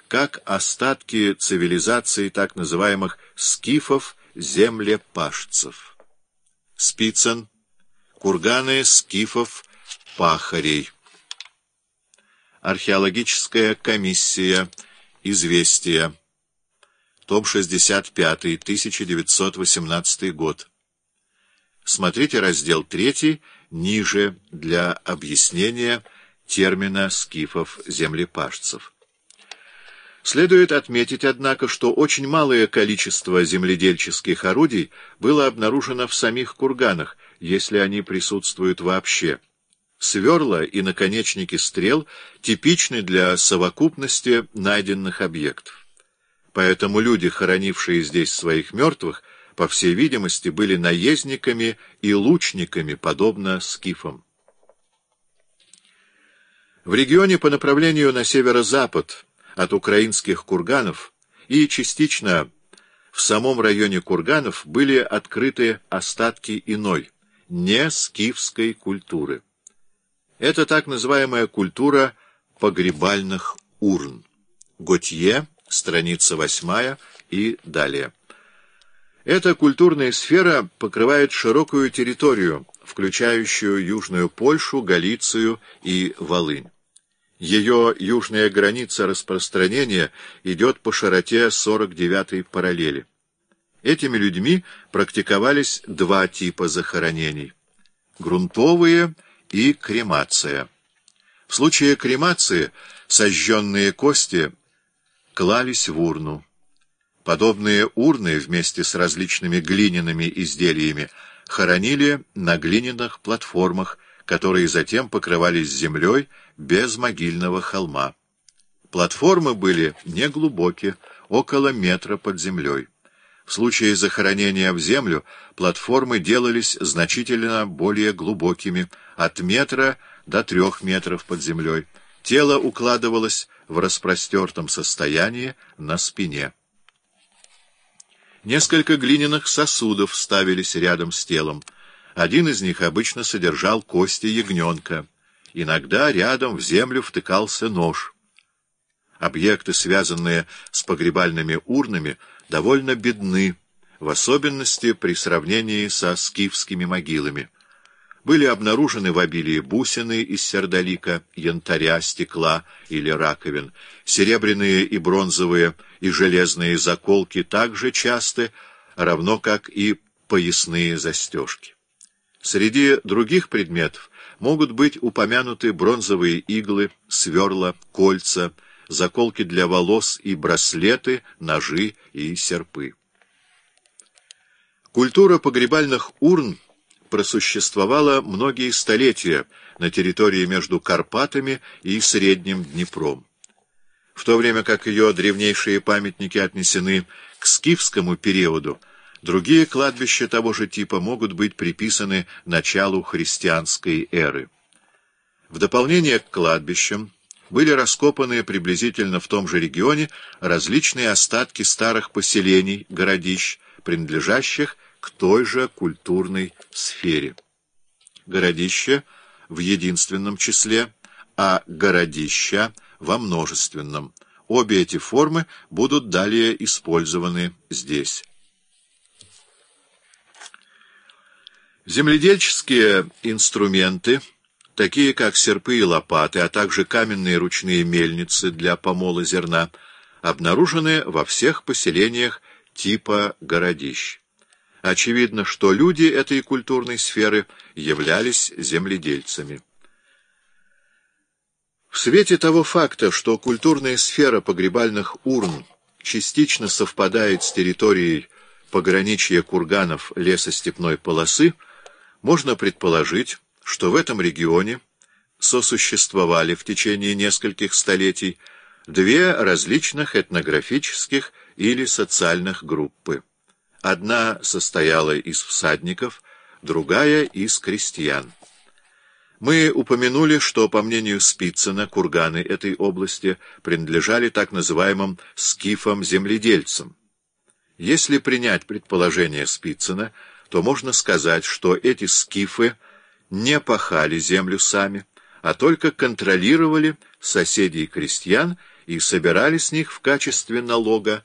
как остатки цивилизации так называемых скифов-землепашцев. Спицын. Курганы скифов-пахарей. Археологическая комиссия. Известия. Том 65, 1918 год. Смотрите раздел 3 ниже для объяснения термина скифов-землепашцев. Следует отметить, однако, что очень малое количество земледельческих орудий было обнаружено в самих курганах, если они присутствуют вообще. Сверла и наконечники стрел типичны для совокупности найденных объектов. Поэтому люди, хоронившие здесь своих мертвых, по всей видимости, были наездниками и лучниками, подобно скифам. В регионе по направлению на северо-запад от украинских курганов и частично в самом районе курганов были открыты остатки иной, не скифской культуры. Это так называемая культура погребальных урн. Готье, страница 8 и далее. Эта культурная сфера покрывает широкую территорию, включающую Южную Польшу, Галицию и Волынь. Ее южная граница распространения идет по широте 49-й параллели. Этими людьми практиковались два типа захоронений – грунтовые и кремация. В случае кремации сожженные кости клались в урну. Подобные урны вместе с различными глиняными изделиями хоронили на глиняных платформах, которые затем покрывались землей без могильного холма. Платформы были неглубокие, около метра под землей. В случае захоронения в землю платформы делались значительно более глубокими, от метра до 3 метров под землей. Тело укладывалось в распростертом состоянии на спине. Несколько глиняных сосудов ставились рядом с телом. Один из них обычно содержал кости ягненка. Иногда рядом в землю втыкался нож. Объекты, связанные с погребальными урнами, довольно бедны, в особенности при сравнении со скифскими могилами. Были обнаружены в обилии бусины из сердолика, янтаря, стекла или раковин. Серебряные и бронзовые и железные заколки также часты, равно как и поясные застежки. Среди других предметов могут быть упомянуты бронзовые иглы, сверла, кольца, заколки для волос и браслеты, ножи и серпы. Культура погребальных урн просуществовала многие столетия на территории между Карпатами и Средним Днепром. В то время как ее древнейшие памятники отнесены к скифскому периоду, другие кладбища того же типа могут быть приписаны началу христианской эры. В дополнение к кладбищам были раскопаны приблизительно в том же регионе различные остатки старых поселений, городищ, принадлежащих к той же культурной сфере. Городища в единственном числе, а городища во множественном. Обе эти формы будут далее использованы здесь. Земледельческие инструменты, такие как серпы и лопаты, а также каменные ручные мельницы для помола зерна, обнаружены во всех поселениях типа городищ. Очевидно, что люди этой культурной сферы являлись земледельцами. В свете того факта, что культурная сфера погребальных урн частично совпадает с территорией пограничья курганов лесостепной полосы, можно предположить, что в этом регионе сосуществовали в течение нескольких столетий две различных этнографических или социальных группы. Одна состояла из всадников, другая — из крестьян. Мы упомянули, что, по мнению Спицына, курганы этой области принадлежали так называемым скифам-земледельцам. Если принять предположение Спицына, то можно сказать, что эти скифы не пахали землю сами, а только контролировали соседей крестьян и собирали с них в качестве налога